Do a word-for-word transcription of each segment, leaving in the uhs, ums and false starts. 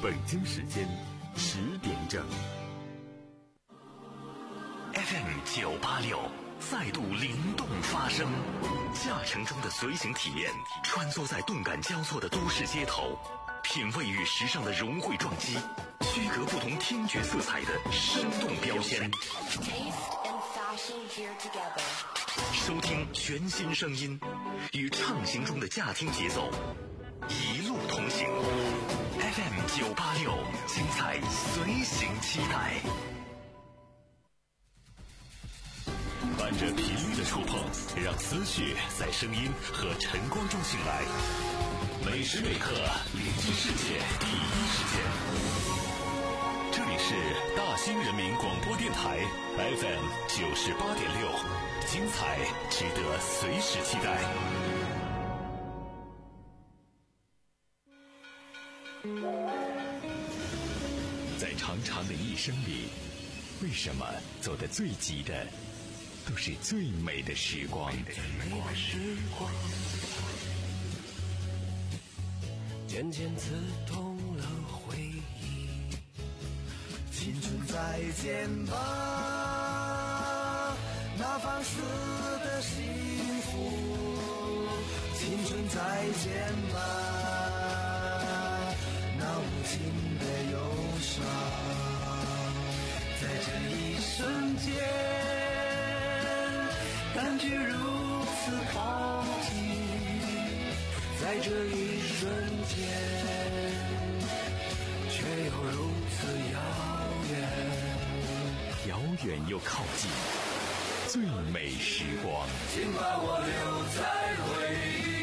北京时间十点整。F M 九八六再度灵动发声，驾乘中的随行体验，穿梭在动感交错的都市街头，品味与时尚的融汇撞击，区隔不同听觉色彩的生动标签。收听全新声音，与畅行中的驾听节奏一路同行。F M 九八六，精彩随行期待。伴着频率的触碰，让思绪在声音和晨光中醒来。每时每刻，临近世界第一时间。这里是大兴人民广播电台 F M 九十八点六，精彩值得随时期待。在长长的一生里，为什么走得最急的都是最美的时光？ 渐渐刺痛了回忆，青春再见吧，那放肆的幸福，青春再见吧，那无情的忧伤，在这一瞬间感觉如此靠近，在这一瞬间却又如此遥远， 遥远又靠近，最美时光， 请把我留在回忆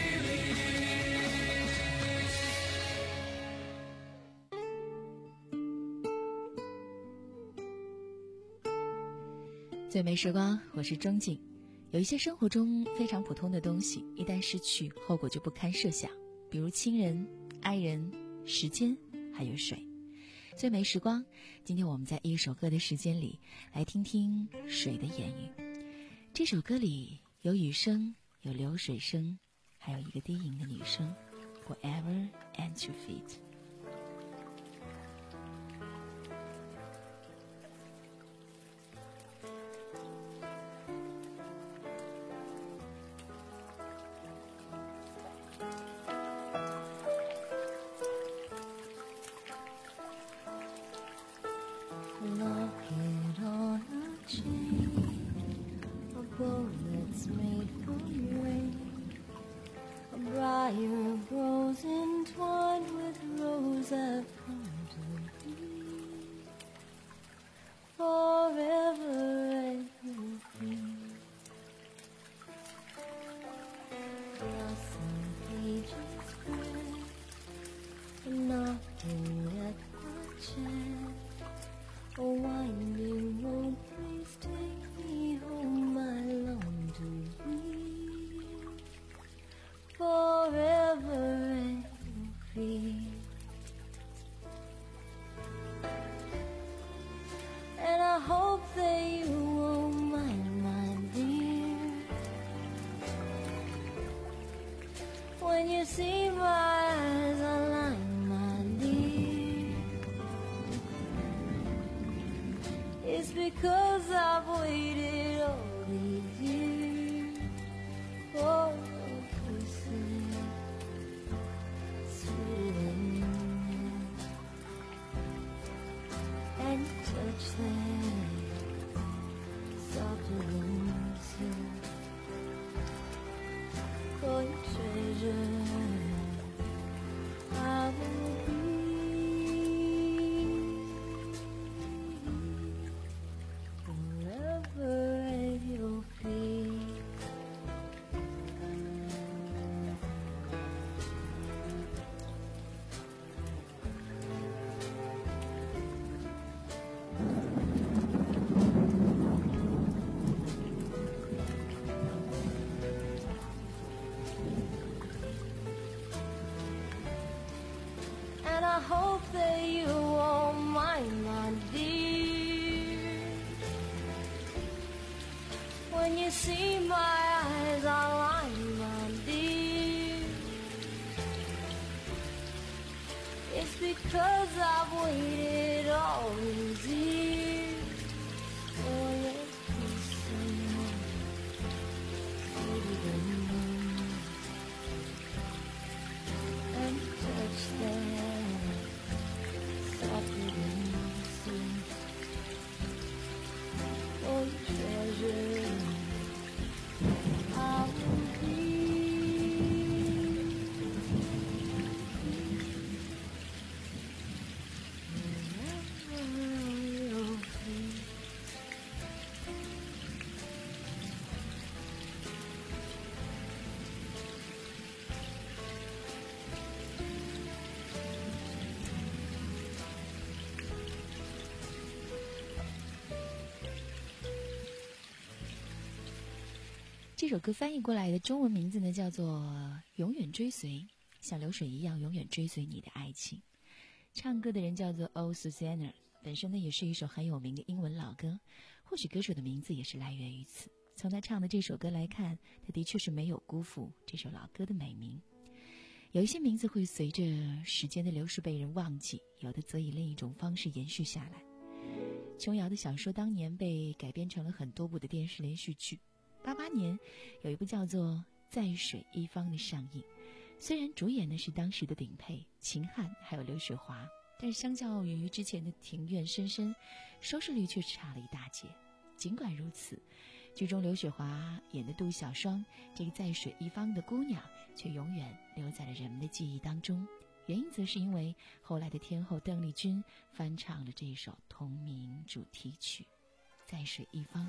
里。最美时光，我是钟静。有一些生活中非常普通的东西，一旦失去，后果就不堪设想，比如亲人、爱人、时间，还有水。最美时光，今天我们在一首歌的时间里来听听水的言语。这首歌里有雨声，有流水声，还有一个低吟的女声 Forever at your feet。 Bullets made from rain. A briar grows entwined with rose I've come to be. Forever at your feet. Blossom pages spread, knocking at my chest. A winding road, please take me home, I long to be forever at your feet. And I hope that you won't mind, my dear, when you see my eyes align, my dear. It's because I've waited all these years for your kisses, sweeter than milk, and touch that softer than silk. For your treasure, I will be. And I hope that you won't mind, my dear, when you see my eyes align, my dear. It's It's because I've waited all these years for your kiss and more, sweeter than moon, and touch that softer than sea. Oh, treasure, I will be. 这首歌翻译过来的中文名字呢，叫做《永远追随》，像流水一样永远追随你的爱情。唱歌的人叫做 Oh Susanna， 本身呢也是一首很有名的英文老歌，或许歌手的名字也是来源于此。从他唱的这首歌来看，他的确是没有辜负这首老歌的美名。有一些名字会随着时间的流逝被人忘记，有的则以另一种方式延续下来。琼瑶的小说当年被改编成了很多部的电视连续剧。八八年有一部叫做《在水一方》的上映，虽然主演的是当时的顶配秦汉还有刘雪华，但是相较于之前的《庭院深深》，收视率却差了一大截。尽管如此，剧中刘雪华演的杜小双这个在水一方的姑娘却永远留在了人们的记忆当中，原因则是因为后来的天后邓丽君翻唱了这首同名主题曲《在水一方》。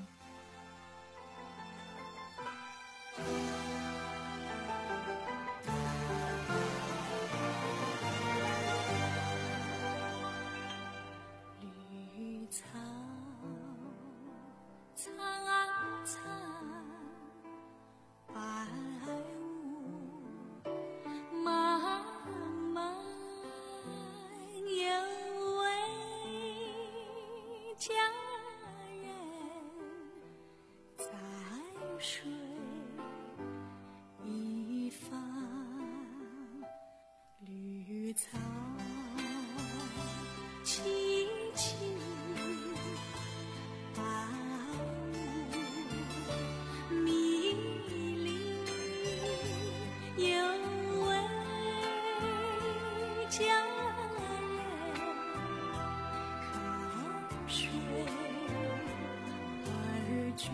绿草苍苍，白雾漫漫，有位佳人在水一方，绿草萋萋，白雾迷离，有位佳人靠水而居。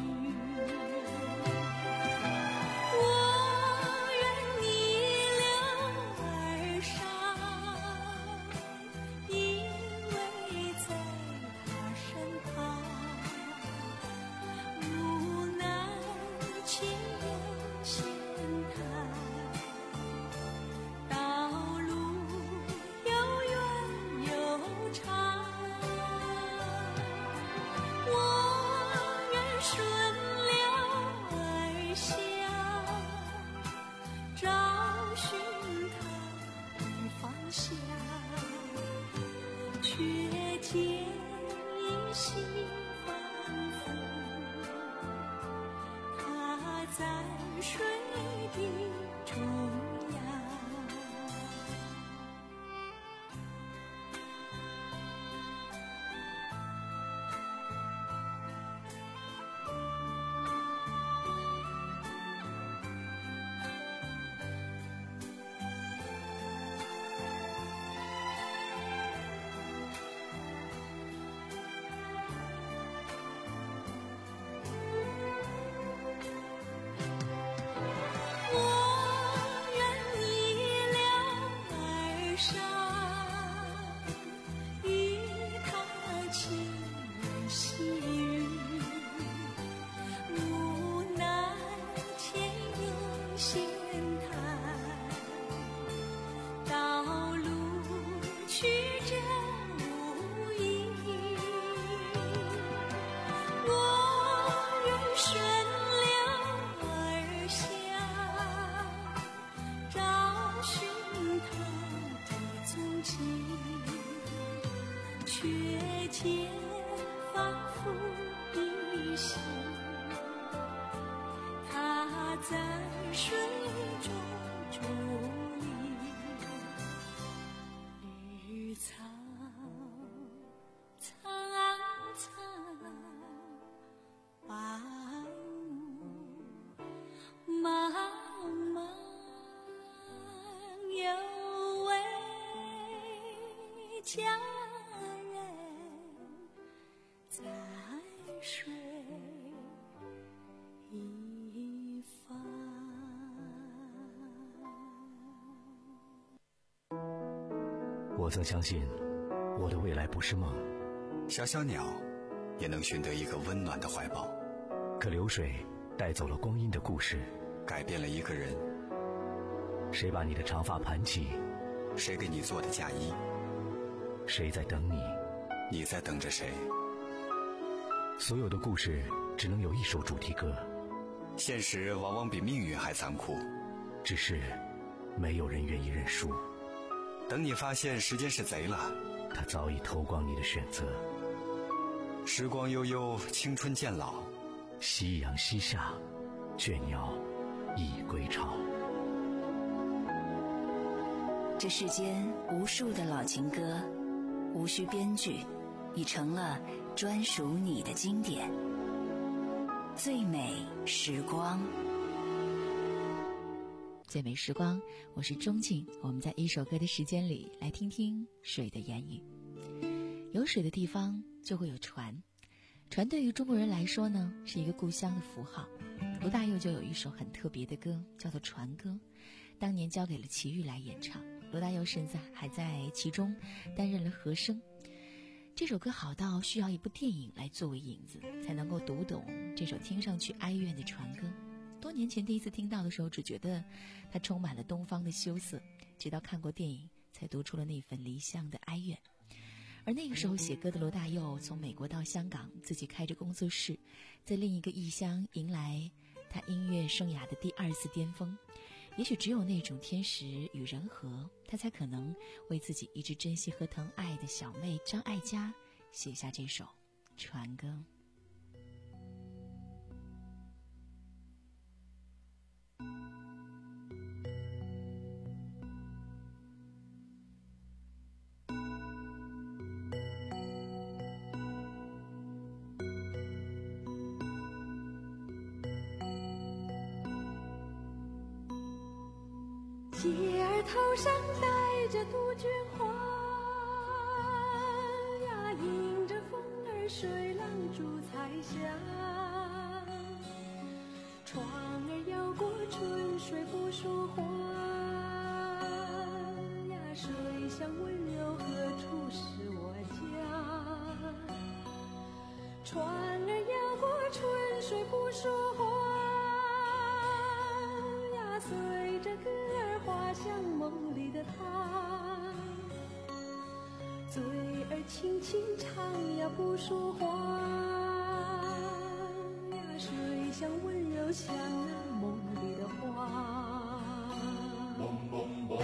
家人在水一方。 我曾相信我的未来不是梦， 小小鸟也能寻得一个温暖的怀抱， 可流水带走了光阴的故事， 改变了一个人。 谁把你的长发盘起？ 谁给你做的嫁衣？ 谁在等你？ 你在等着谁？ 所有的故事只能有一首主题歌， 现实往往比命运还残酷， 只是没有人愿意认输。 等你发现时间是贼了， 他早已偷光你的选择。 时光悠悠，青春渐老， 夕阳西下，倦鸟已归巢。 这世间无数的老情歌，无需编剧，已成了专属你的经典。最美时光， 最美时光，我是钟静。我们在一首歌的时间里，来听听水的言语。有水的地方就会有船，船对于中国人来说呢，是一个故乡的符号。罗大佑就有一首很特别的歌，叫做《船歌》，当年交给了齐豫来演唱，罗大佑甚至还在其中担任了和声。这首歌好到需要一部电影来作为引子，才能够读懂这首听上去哀怨的船歌。多年前第一次听到的时候，只觉得它充满了东方的羞涩，直到看过电影，才读出了那份离乡的哀怨。而那个时候写歌的罗大佑从美国到香港，自己开着工作室，在另一个异乡迎来他音乐生涯的第二次巅峰。也许只有那种天时与人和，他才可能为自己一直珍惜和疼爱的小妹张艾嘉写下这首船歌。 姐儿头上戴着杜鹃花呀，迎着风儿水浪逐彩霞。船儿摇过春水不说话呀，水乡温柔何处是我家？船儿摇过春水不说话呀，随着歌儿滑向梦里的他，嘴儿轻轻唱呀不说话呀，水乡温柔像那梦里的花。嘣嘣嘣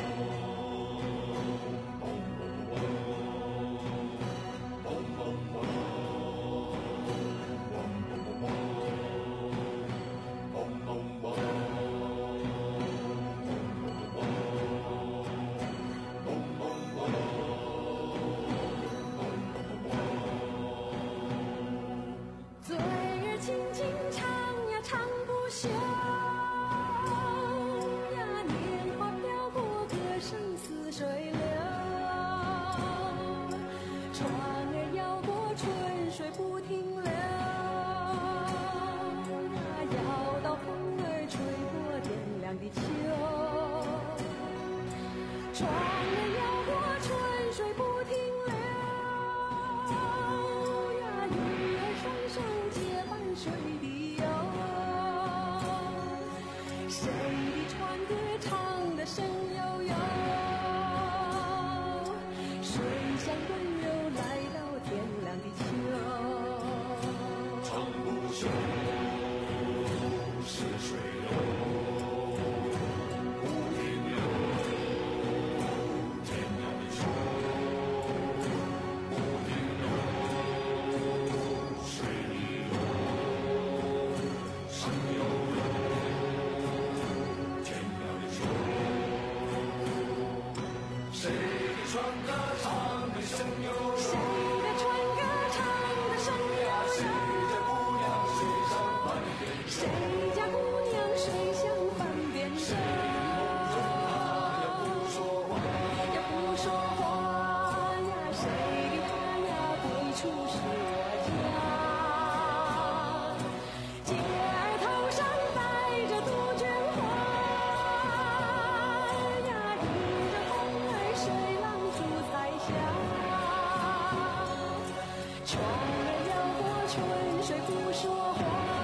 春水不说话，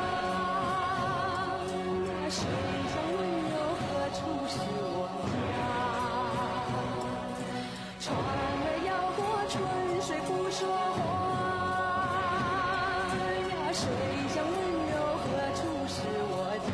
水乡温柔何处是我家？船儿摇过春水不说话呀，水乡温柔何处是我家？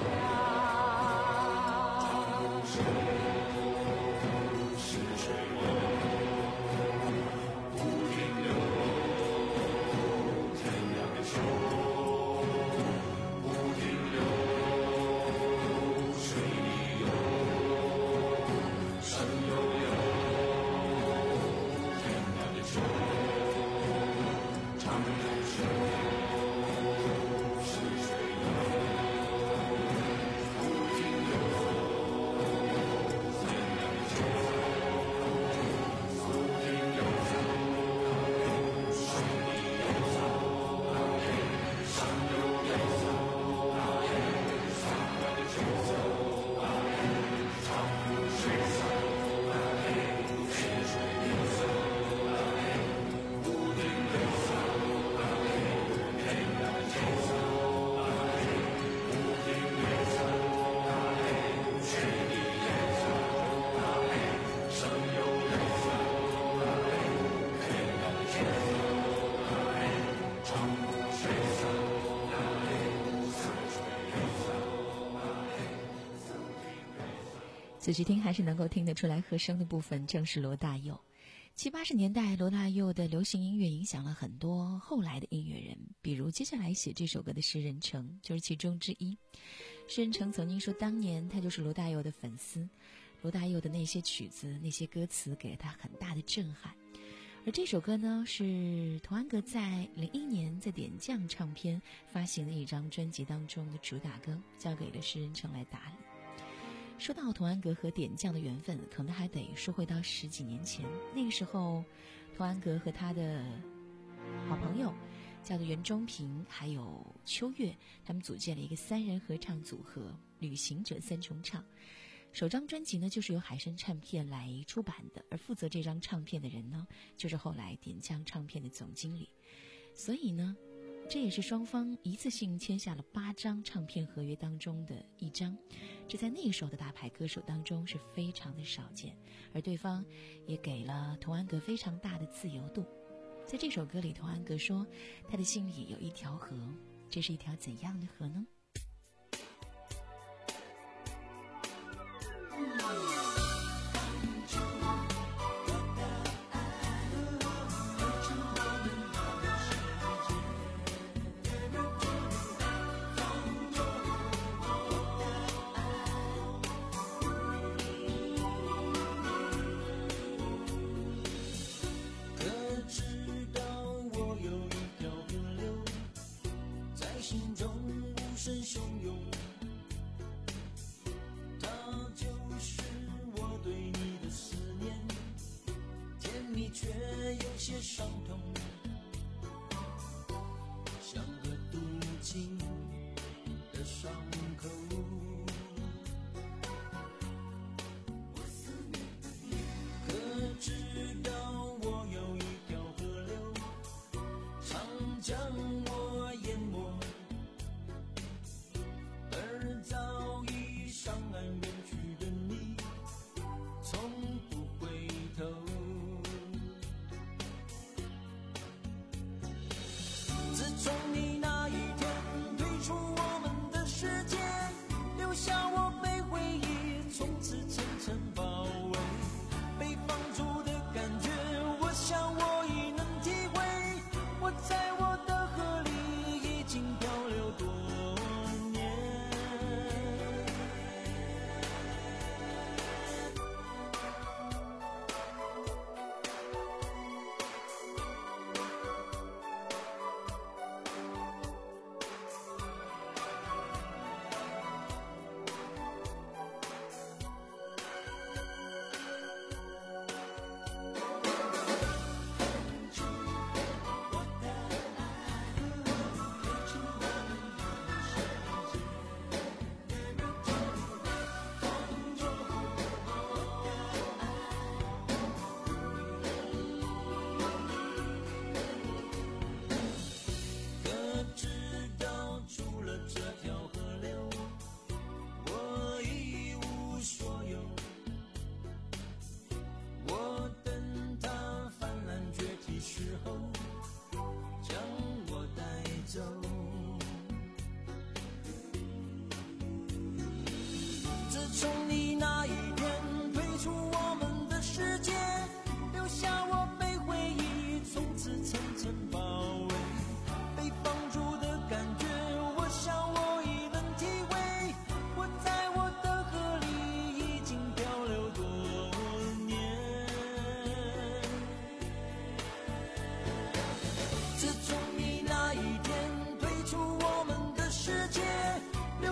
仔细听还是能够听得出来，和声的部分正是罗大佑。七八十年代，罗大佑的流行音乐影响了很多后来的音乐人，比如接下来写这首歌的施仁成就是其中之一。施仁成曾经说，当年他就是罗大佑的粉丝，罗大佑的那些曲子、那些歌词给了他很大的震撼。而这首歌呢，是童安格在零一年在点将唱片发行的一张专辑当中的主打歌，交给了施仁成来打理。说到童安格和点将的缘分，可能还得说回到十几年前。那个时候，童安格和他的好朋友叫做袁中平还有秋月，他们组建了一个三人合唱组合旅行者三重唱。首张专辑呢就是由海参唱片来出版的，而负责这张唱片的人呢就是后来点将唱片的总经理。所以呢这也是双方一次性签下了八张唱片合约当中的一张，这在那个时候的大牌歌手当中是非常的少见，而对方也给了童安格非常大的自由度。在这首歌里，童安格说他的心里有一条河，这是一条怎样的河呢？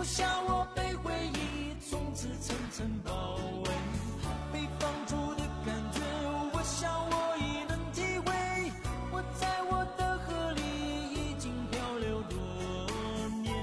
想我被回忆从此层层包围，被放逐的感觉，我想我已能体会。我在我的河里已经漂流多年。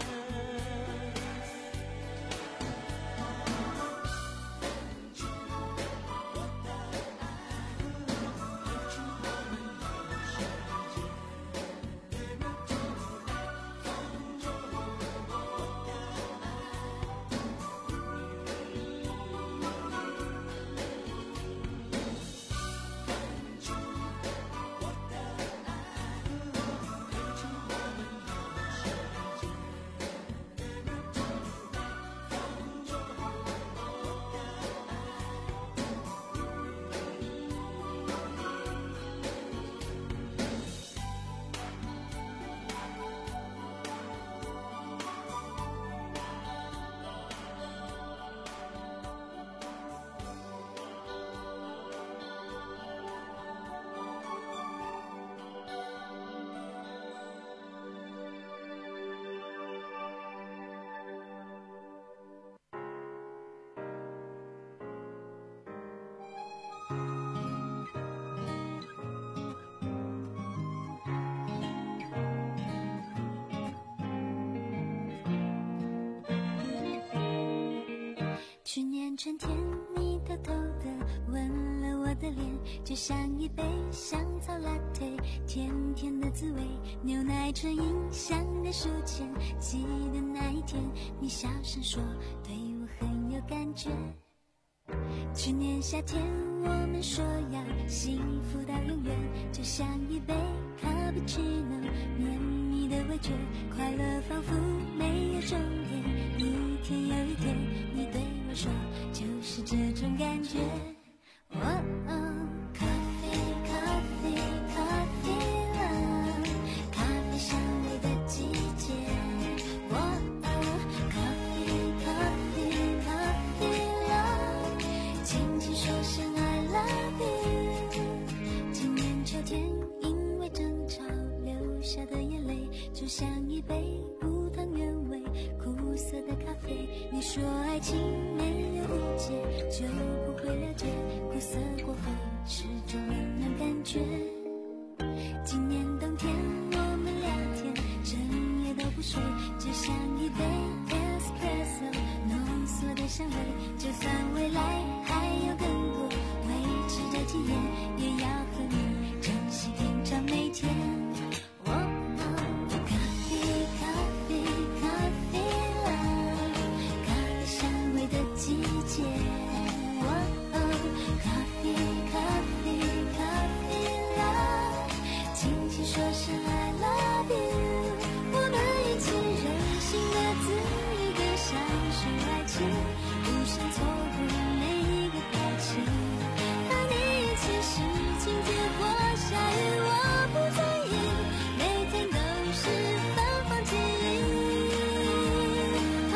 去年春天，你偷偷地吻了我的脸，就像一杯香草 latte， 甜甜的滋味，牛奶唇印象的书签。记得那一天，你小声说对我很有感觉。去年夏天，我们说要幸福到永远，就像一杯卡布奇诺，绵密的味觉，快乐仿佛没有终点。一天又一天，你对我说，就是这种感觉。哦哦，咖啡，咖啡，咖啡了，咖啡香味的季节。哦哦，咖啡，咖啡，咖啡了，轻轻说声 I love you。今年秋天，因为争吵流下的眼泪，就像一杯无糖原味苦涩的咖啡。你说爱情没有误解，就不会了解苦涩过后是种温暖感觉。今年冬天我们聊天，整夜都不睡，就像一杯 espresso 浓缩的香味。就算未来还有更多未知的体验，也要和你珍惜品尝每天。哦哦，咖啡，咖啡，咖啡了，咖啡香味的季节。哦哦，咖啡，咖啡，咖啡了，轻轻说声 I love you。我们一起任性的恣意的享受爱情，不想错过每一个表情。当你眼前是晴天或下雨，我不在意，每天都是芬芳记忆。啊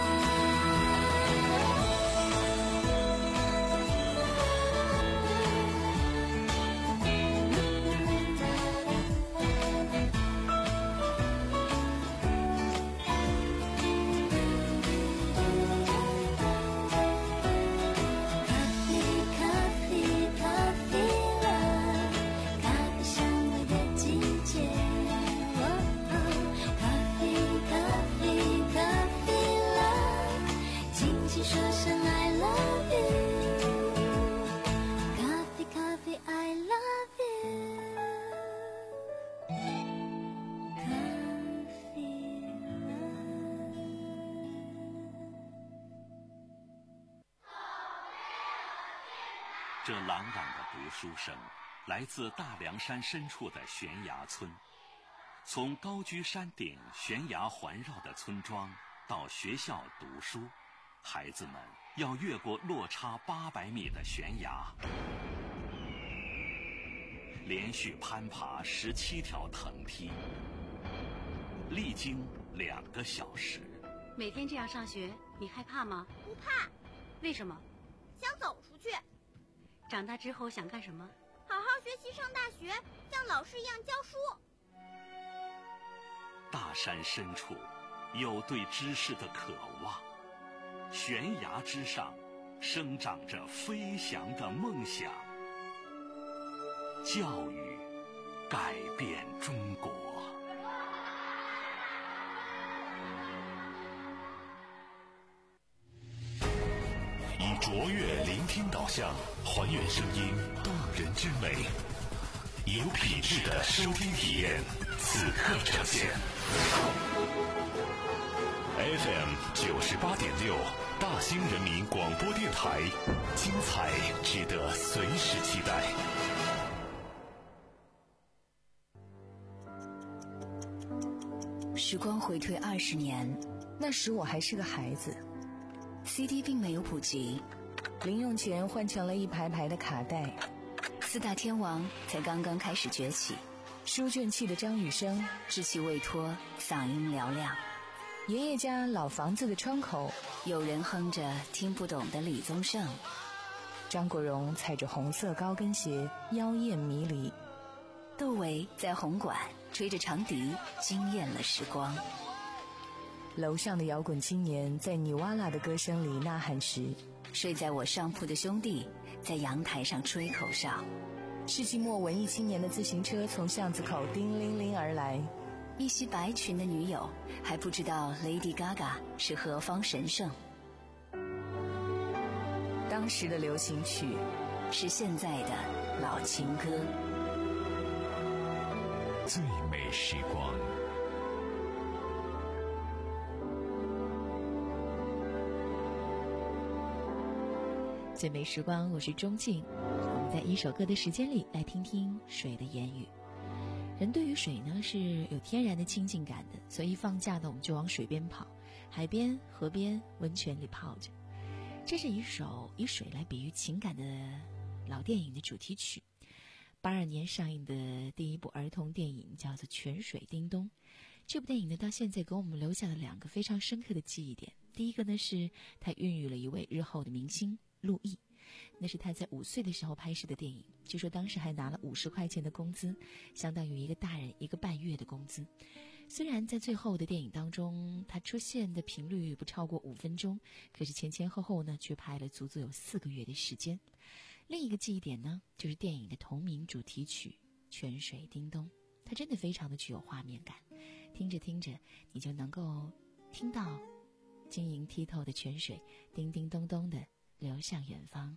咖啡，咖啡，咖啡了，咖啡香味的季节。哦哦，咖啡，咖啡，咖啡了，轻轻说声 I love you。咖啡，咖啡 I love you。咖啡了。 这朗朗的读书声，来自大凉山深处的悬崖村。从高居山顶、悬崖环绕的村庄到学校读书，孩子们要越过落差八百米的悬崖，连续攀爬十七条藤梯，历经两个小时。 每天这样上学，你害怕吗？ 不怕。 为什么？ 想走出去。 长大之后想干什么？ 好好学习，上大学，像老师一样教书。 大山深处， 有对知识的渴望。悬崖之上生长着飞翔的梦想。教育改变中国。 以卓越聆听导向，还原声音动人之美，有品质的收听体验，此刻呈现。F M 九十八点六，大兴人民广播电台，精彩值得随时期待。 时光回退二十年， 那时我还是个孩子。 C D 并没有普及， 零用钱换成了一排排的卡带， 四大天王才刚刚开始崛起。 书卷气的张雨生， 稚气未脱，嗓音嘹亮。 爷爷家老房子的窗口， 有人哼着听不懂的李宗盛。 张国荣踩着红色高跟鞋，妖艳迷离。 窦唯在红馆吹着长笛，惊艳了时光。 楼上的摇滚青年在尼瓦拉的歌声里呐喊时， 睡在我上铺的兄弟在阳台上吹口哨。 世纪末文艺青年的自行车从巷子口叮铃铃而来， 一袭白裙的女友还不知道 Lady Gaga 是何方神圣。 当时的流行曲是现在的老情歌。 最美时光。 最美时光，我是钟静。我们在一首歌的时间里来听听水的言语。人对于水呢是有天然的亲近感的，所以放假呢我们就往水边跑，海边、河边、温泉里泡着。这是一首以水来比喻情感的老电影的主题曲。八二年上映的第一部儿童电影叫做《泉水叮咚》。这部电影呢到现在给我们留下了两个非常深刻的记忆点。第一个呢是它孕育了一位日后的明星陆毅，那是他在五岁的时候拍摄的电影，据说当时还拿了五十块钱的工资，相当于一个大人一个半月的工资。虽然在最后的电影当中他出现的频率不超过五分钟，可是前前后后呢却拍了足足有四个月的时间。另一个记忆点呢就是电影的同名主题曲《泉水叮咚》，它真的非常的具有画面感，听着听着你就能够听到晶莹剔透的泉水叮叮咚咚的流向远方。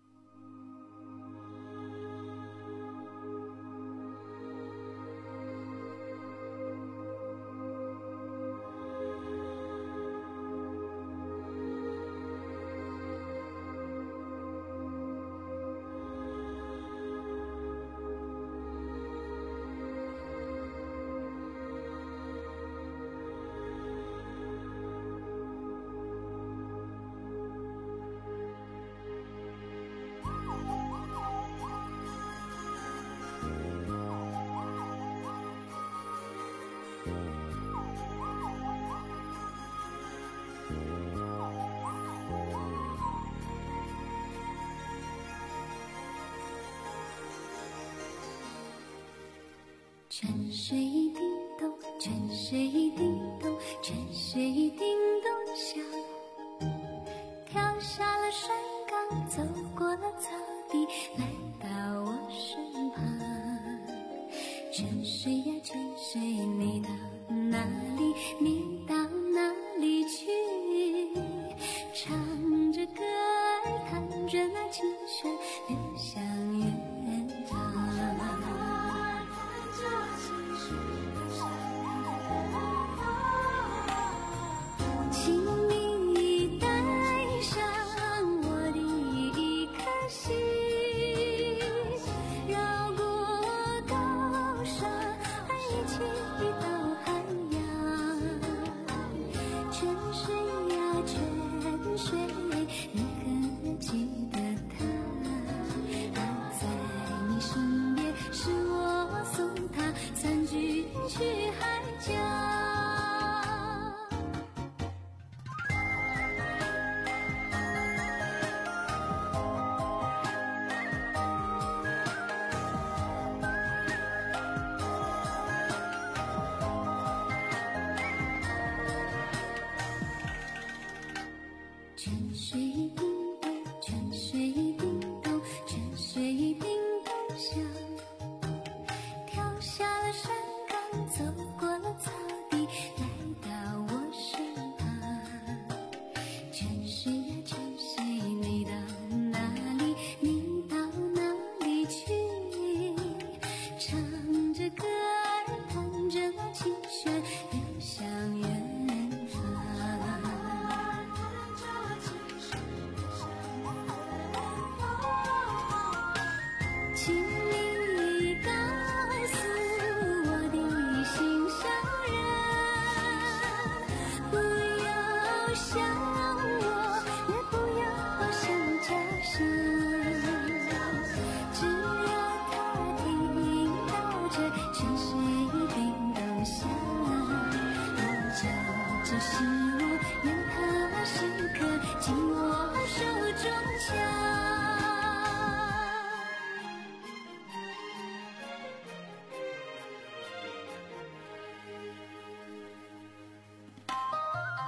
泉水叮咚，泉水叮咚，泉水叮咚响，跳下了水缸，走过了草地，来到我身旁。泉水呀泉水，你到哪里？你到哪里去？唱着歌儿，弹着那琴弦，流向远方。请你带上我的一颗心，绕过高山，一起到海洋。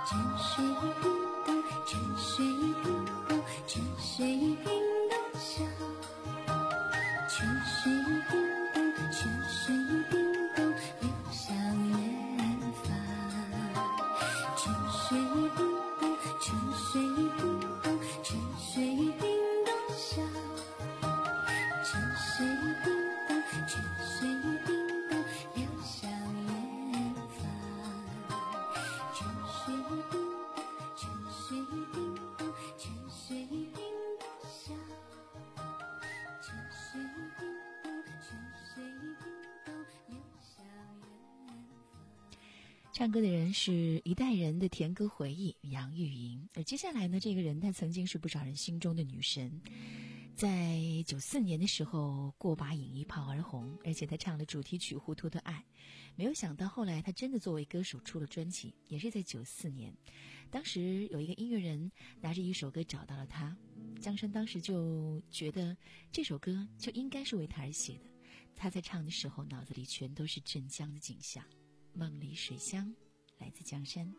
唱歌的人是一代人的甜歌回忆杨钰莹，而接下来呢，这个人她曾经是不少人心中的女神，在九四年的时候过把瘾一炮而红，而且她唱了主题曲《糊涂的爱》，没有想到后来她真的作为歌手出了专辑，也是在九四年。当时有一个音乐人拿着一首歌找到了她，江山当时就觉得这首歌就应该是为她而写的，她在唱的时候脑子里全都是镇江的景象。梦里水乡，来自江山。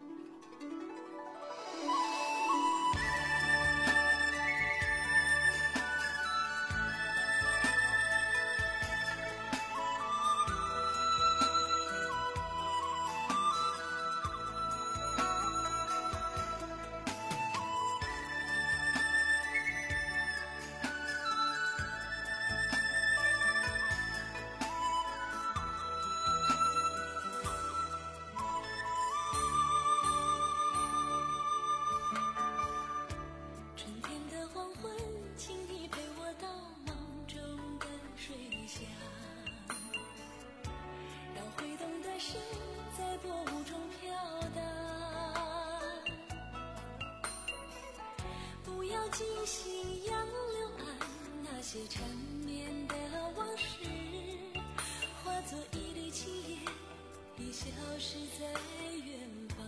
尽信杨柳岸，那些缠绵的往事，化作一缕青烟，已消失在远方。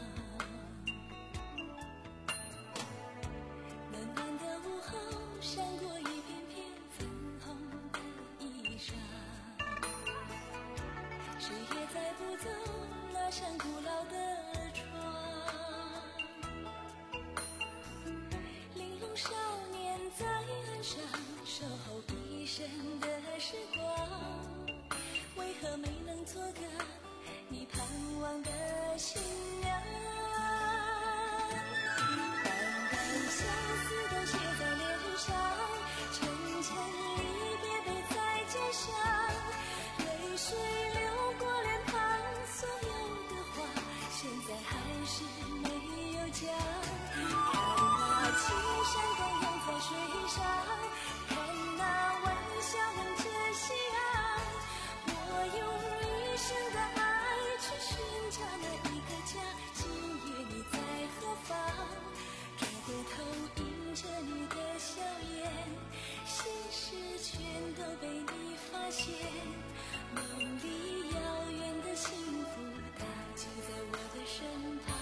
暖暖的午后，闪过一片片粉红的衣裳，谁也载不走那扇古老的少年在岸上守候一生的时光，为何没能做个你盼望的新娘？淡淡相思都写在脸上，沉沉离别背在肩上，泪水流过脸庞，所有的话现在还是没有讲。青山荡漾在水上，看那晚霞吻着夕阳。我用一生的爱去寻找那一个家，今夜你在何方？转过头迎着你的笑颜，心事全都被你发现。梦里遥远的幸福，它就在我的身旁。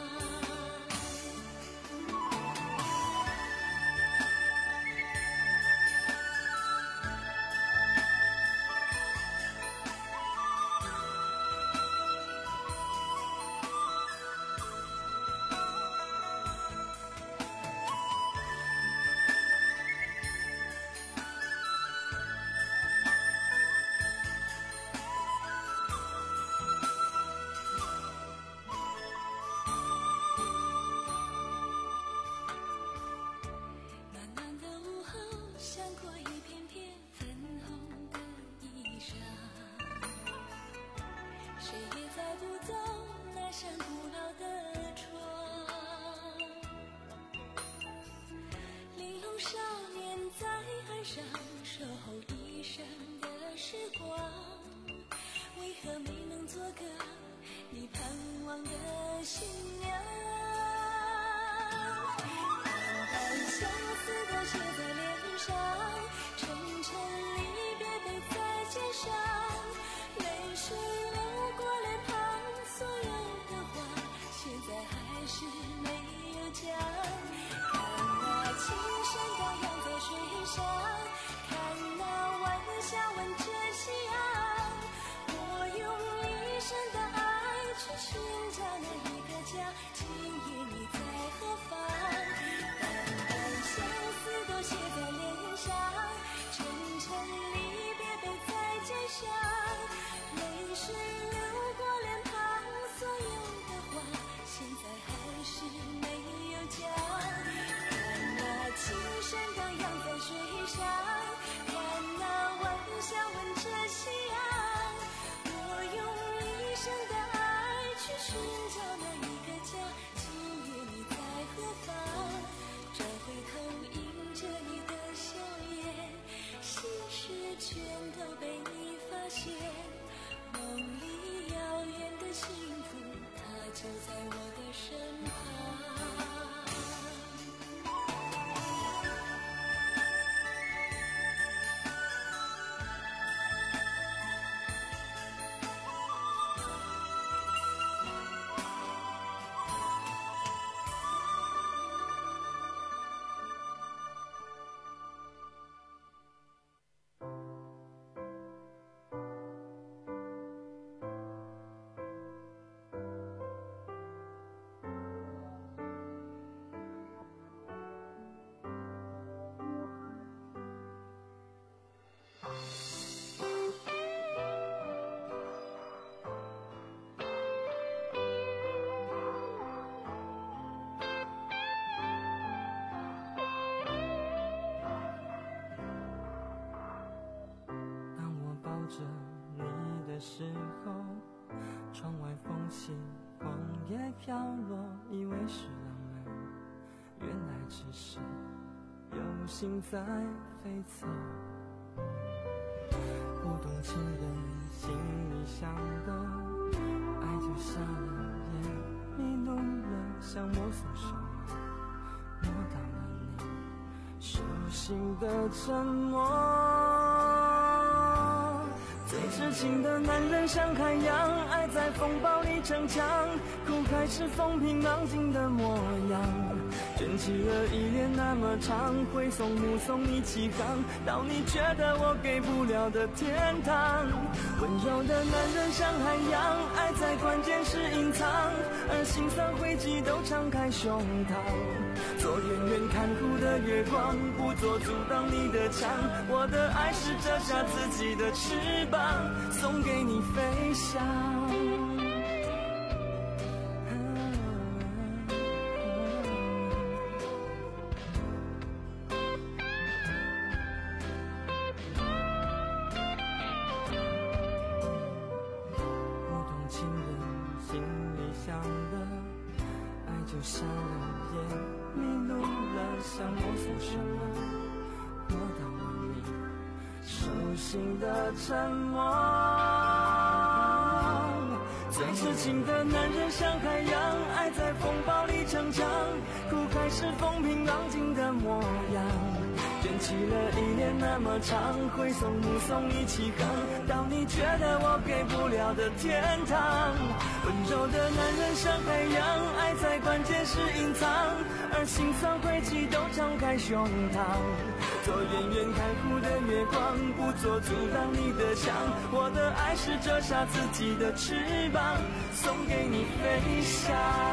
守候一生的时光，为何没能做个你盼望的新娘？淡淡相思都写在脸上，沉沉离别背在肩上，泪水流过脸庞，所有的话现在还是没有讲。看那青山荡漾在水上，下吻着夕阳，我用一生的爱去寻找那一个家， 见，梦里遥远的幸福，它就在我的身旁。 着你的时候，窗外风起，黄叶飘落，以为是浪漫，原来只是有心在飞走。不懂情人心里想的，爱就瞎了眼，迷路了，想摸索什么，摸到了你手心的沉默。最痴情的男人像海洋，爱在风暴里逞强，苦海是风平浪静的模样，卷起了依恋那么长，挥送目送你起航，到你觉得我给不了的天堂。温柔的男人像海洋，爱在关键时隐藏，而心酸汇集都敞开胸膛，做远远看护的月光，不做阻挡你的墙，我的爱是折下自己的翅膀，送给你飞翔。不懂情人心里想的，爱就瞎了眼，迷路了，想摸索什么，摸到了你手心的沉默。最痴情的男人像海洋，爱在风暴里逞强，苦海是风平浪静的模样，卷起了依恋那么长，挥送目送你起航，到你觉得我给不了的天堂。温柔的男人像海洋，爱在关键时隐藏，而心酸汇集都敞开胸膛，做远远看护的月光，不做阻挡你的墙，我的爱是折下自己的翅膀，送给你飞翔。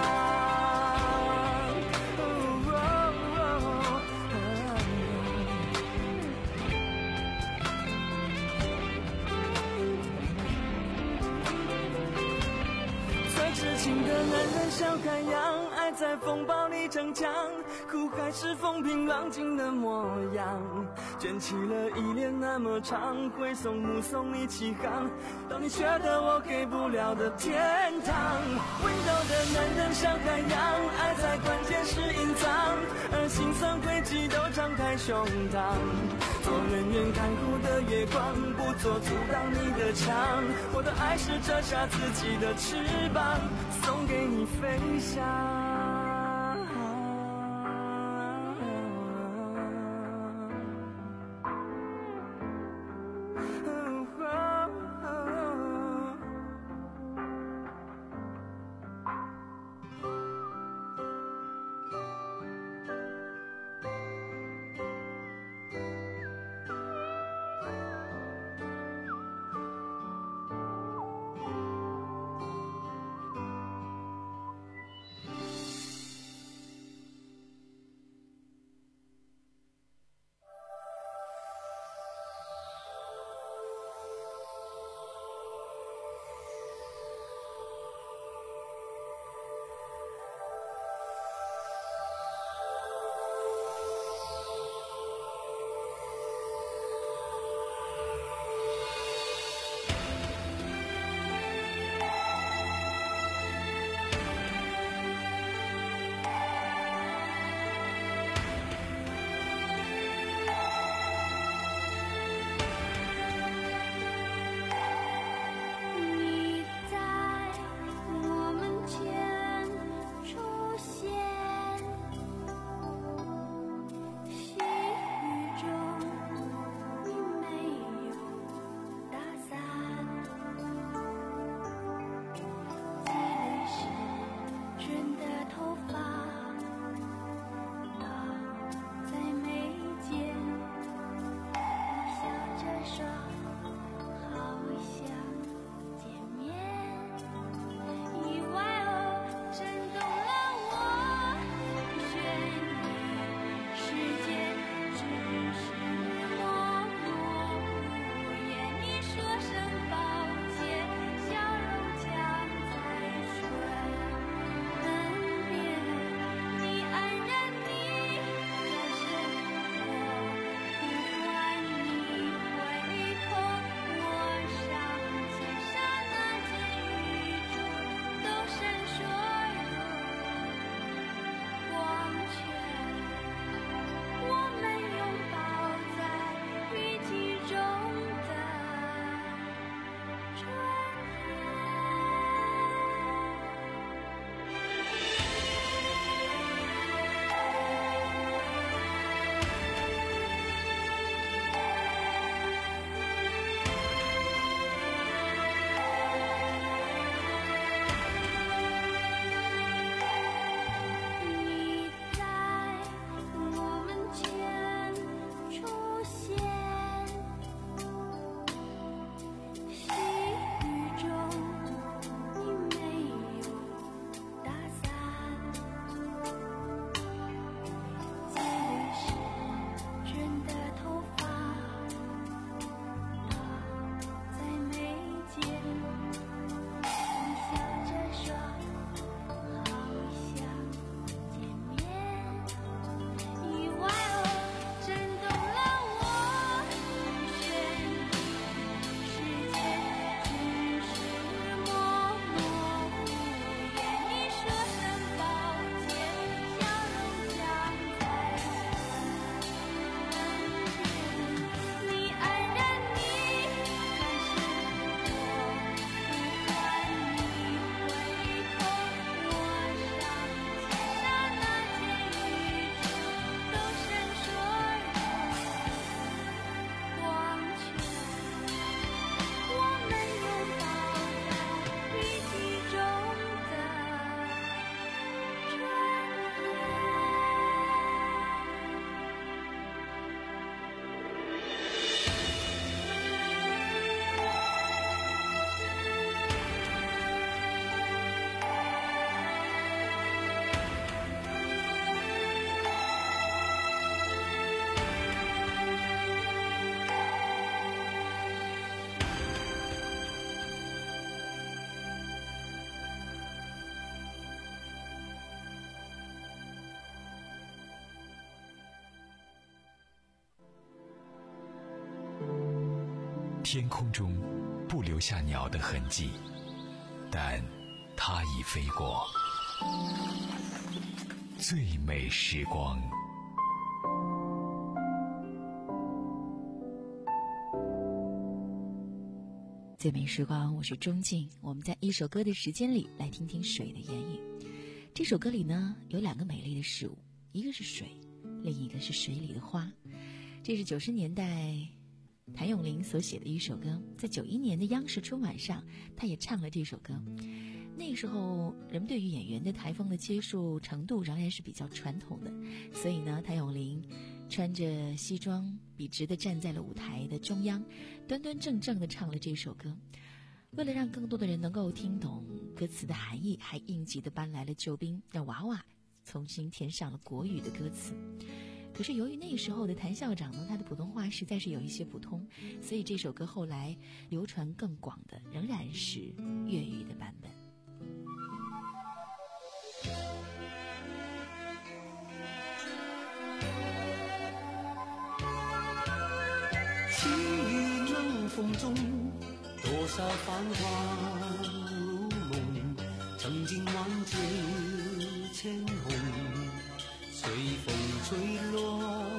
痴情的男人像海洋，爱在风暴里逞强，苦海是风平浪静的模样，卷起了依恋那么长，挥送目送你起航，到你觉得我给不了的天堂。温柔的男人像海洋，爱在关键时隐藏，而心酸汇集都敞开胸膛，做远远看护的月光，不做阻挡你的墙，我的爱是折下自己的翅膀，送给你飞翔。 天空中不留下鸟的痕迹，但它已飞过。最美时光。 最美时光，我是钟静。我们在一首歌的时间里来听听水的言语。这首歌里呢，有两个美丽的事物，一个是水，另一个是水里的花。这是九十年代谭咏麟所写的一首歌，在九一年的央视春晚上，他也唱了这首歌。那个时候，人们对于演员的台风的接受程度仍然是比较传统的，所以呢，谭咏麟穿着西装，笔直地站在了舞台的中央，端端正正地唱了这首歌。为了让更多的人能够听懂歌词的含义，还应急地搬来了救兵，让娃娃重新填上了国语的歌词。可是由于那个时候的谭校长呢，他的普通话实在是有一些不通，所以这首歌后来流传更广的仍然是粤语的版本。 细雨冷风中，多少繁华如梦，曾经万紫千红，随风吹落。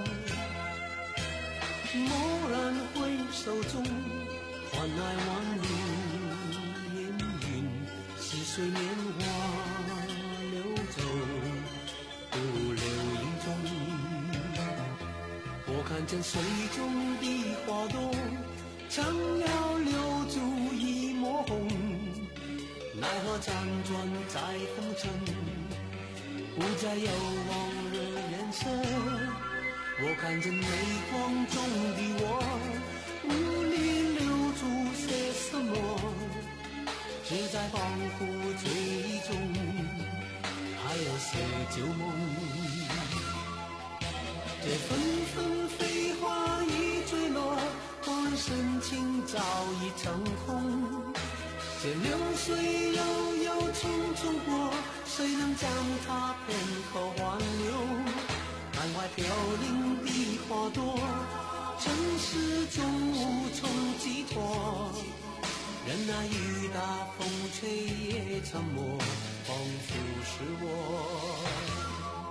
蓦然回首中，换来万里烟云，似水年华流走，不留影踪。我看见水中的花朵，常要留住一抹红，奈何辗转在红尘，不再有往日颜色。我看见泪光中的我，无力留住些什么，只在恍惚醉意中，还有些旧梦。这纷纷飞花已坠落，恍然深情早已成空。这流水悠悠匆匆过，谁能将它片刻挽留？满怀飘零的花朵，尘世中无从寄托。任那雨打风吹也沉默，仿佛是我。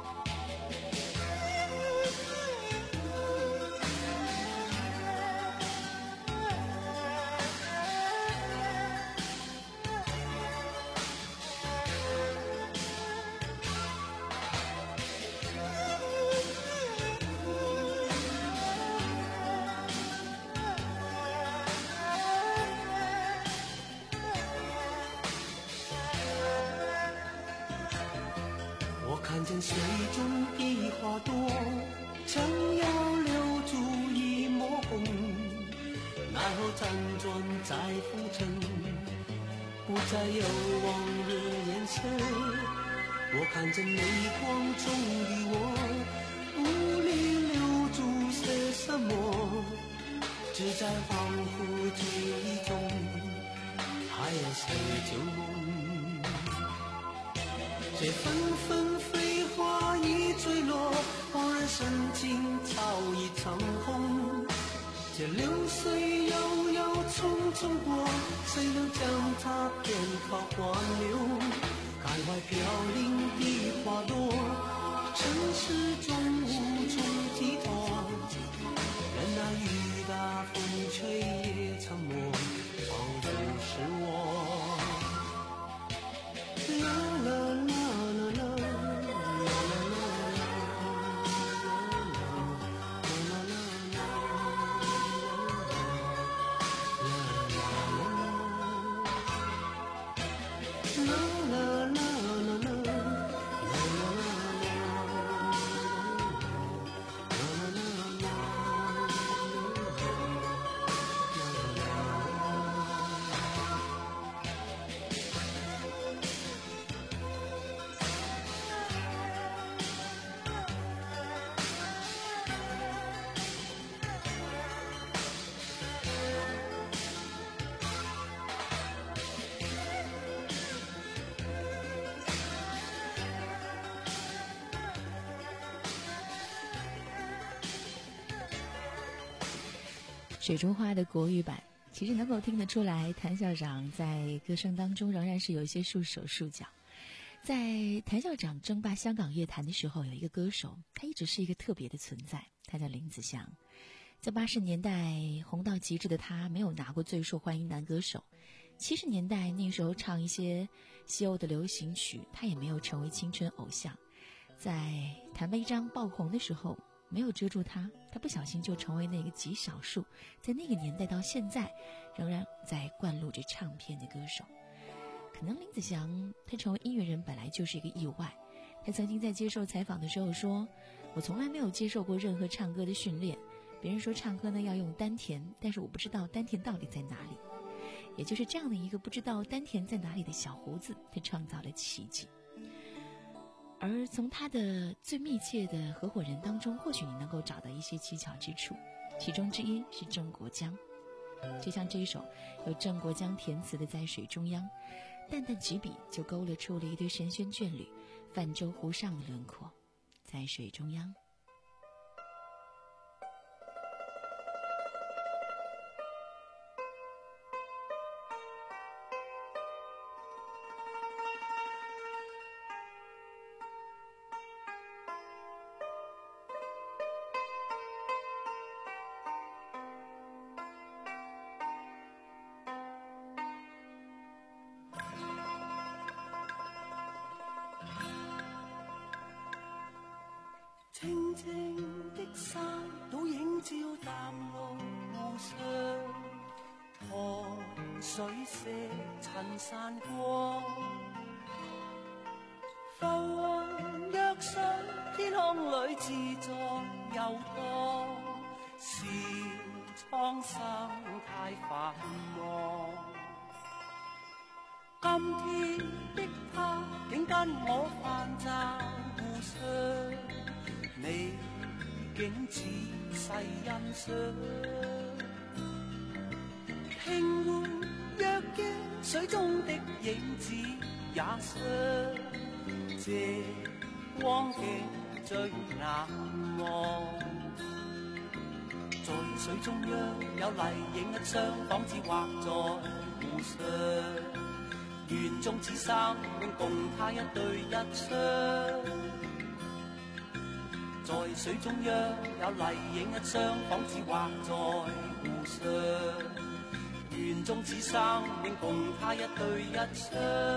看见水中的花朵，常要留住一抹红，奈何辗转在浮沉，不再有往日颜色。我看见泪光中的我，无力留住些什么，只在恍惚醉意中，还有些旧梦。这纷纷飞花已坠落，恍然深情早已成空。这流水悠悠匆匆过，谁能将它片刻挽留？看怀飘零的花朵，尘世中无从寄托。任那雨打风吹也沉默，仿佛是我。啦啦啦。 水中花的国语版其实能够听得出来，谭校长在歌声当中仍然是有一些束手束脚。在谭校长争霸香港乐坛的时候，有一个歌手，他一直是一个特别的存在，他叫林子祥。在八十年代红到极致的他，没有拿过最受欢迎男歌手。七十年代那时候唱一些西欧的流行曲，他也没有成为青春偶像。在谭维章爆红的时候，没有遮住他，他不小心就成为那个极少数在那个年代到现在仍然在灌录着唱片的歌手。可能林子祥他成为音乐人本来就是一个意外。他曾经在接受采访的时候说，我从来没有接受过任何唱歌的训练，别人说唱歌呢要用丹田，但是我不知道丹田到底在哪里。也就是这样的一个不知道丹田在哪里的小胡子，他创造了奇迹。而从他的最密切的合伙人当中，或许你能够找到一些蹊跷之处，其中之一是郑国江。就像这一首由郑国江填词的《在水中央》，淡淡几笔就勾勒出了一对神仙眷侣泛舟湖上的轮廓。在水中央， 清清的山倒映照淡綠湖上，河水石塵散光，浮雲躍上天空裏自在遊蕩，是蒼生太繁忙。今天的他竟跟我泛站湖上，你竟仔細欣賞，平湖若驚水中的影子也傷，這光景最難忘。在水中央有麗影一張，仿似畫在湖上，園中此生永共他一對一雙。在水中央有麗影一張，仿似畫在湖上，園中此生永共他一對一雙。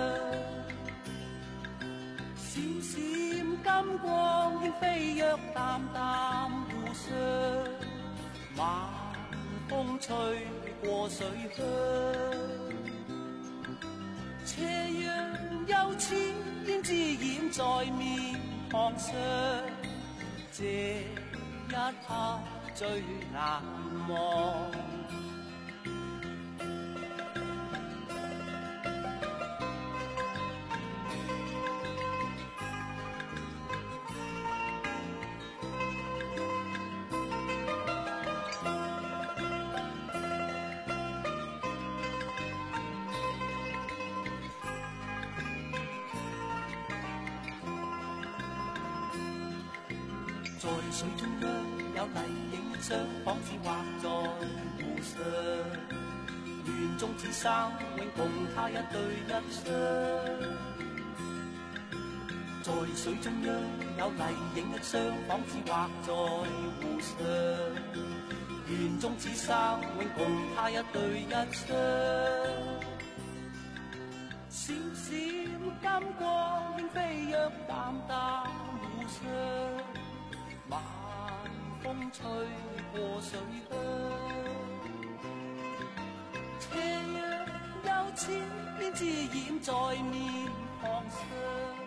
閃閃金光輕飛躍淡淡湖上，晚風吹過水鄉，斜陽又似胭脂染在面龐上，這一刻最難忘。在水中央有麗影一張，仿似畫在湖上，園中此生永共他一對一雙。在水中央有麗影一張，仿似畫在湖上，園中此生永共他一對一雙。閃閃金光輕飛躍淡淡湖上，晚風吹過水鄉，斜陽又似胭脂染在面龐上。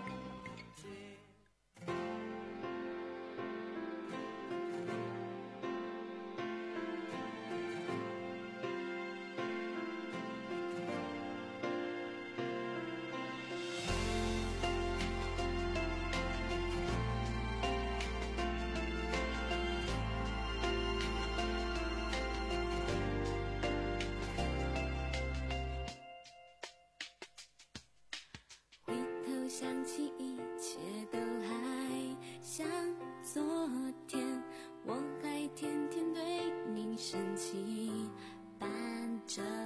想起一切都还像昨天，我还天天对你生气，伴着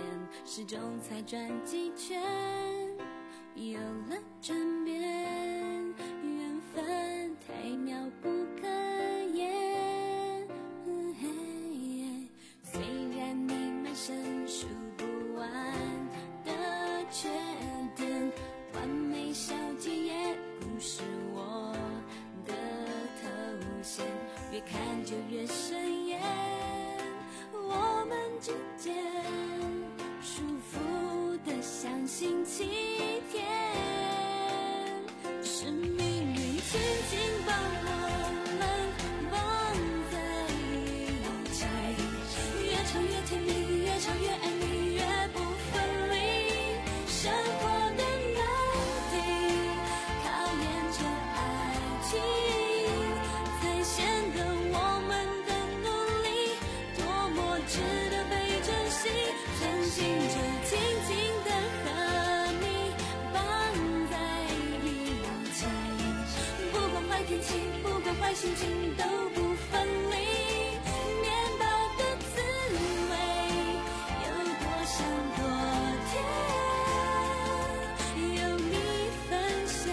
始终才转几圈，有了转变，缘分太妙不可言。虽然你满身数不完的缺点，完美小姐也不是我的头衔，越看就越生厌。我们之间舒服的像星期天，是命运轻轻把我们绑在一起，越长越甜蜜，越长越爱你，越不分离。生活的难题考验着爱情，才显得我们的努力多么值得被珍惜。曾经就紧紧地和你绑在一起，不管坏天气，不管坏心情，都不分离。面包的滋味有多香多甜，有你分享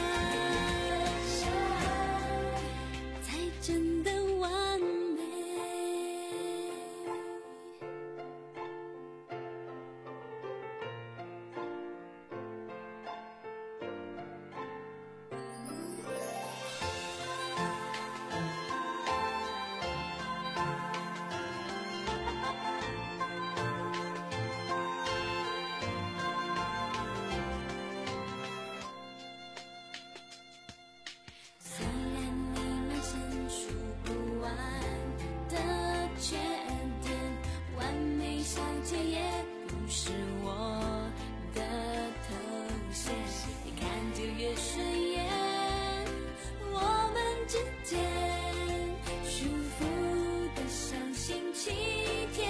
才真的完美。虽然你满身数不完的缺点，完美小姐也不是我的头衔，越看就越顺眼。我们之间舒服的像星期天，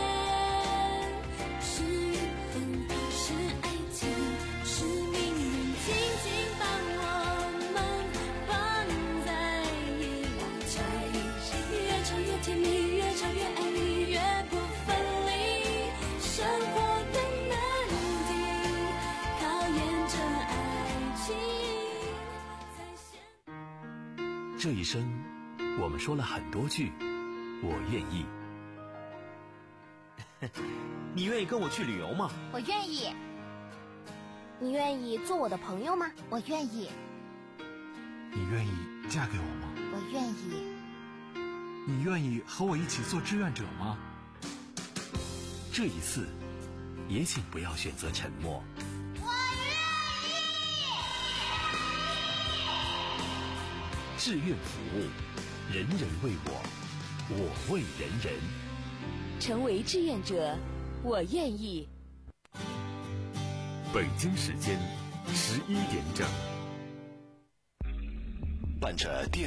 是缘分，是爱情，是命运轻轻把我们绑在一起，越长越甜蜜，越长越爱你，越不分离。生活的难题考验着爱情，才显这一生，我们说了很多句我愿意。 你愿意跟我去旅游吗？ 我愿意。你愿意做我的朋友吗？我愿意。 你愿意嫁给我吗？ 我愿意。 你愿意和我一起做志愿者吗？ 这一次，也请不要选择沉默。 我愿意。 志愿服务，人人为我，我为人人。 成为志愿者，我愿意。 北京时间十一点整，伴着电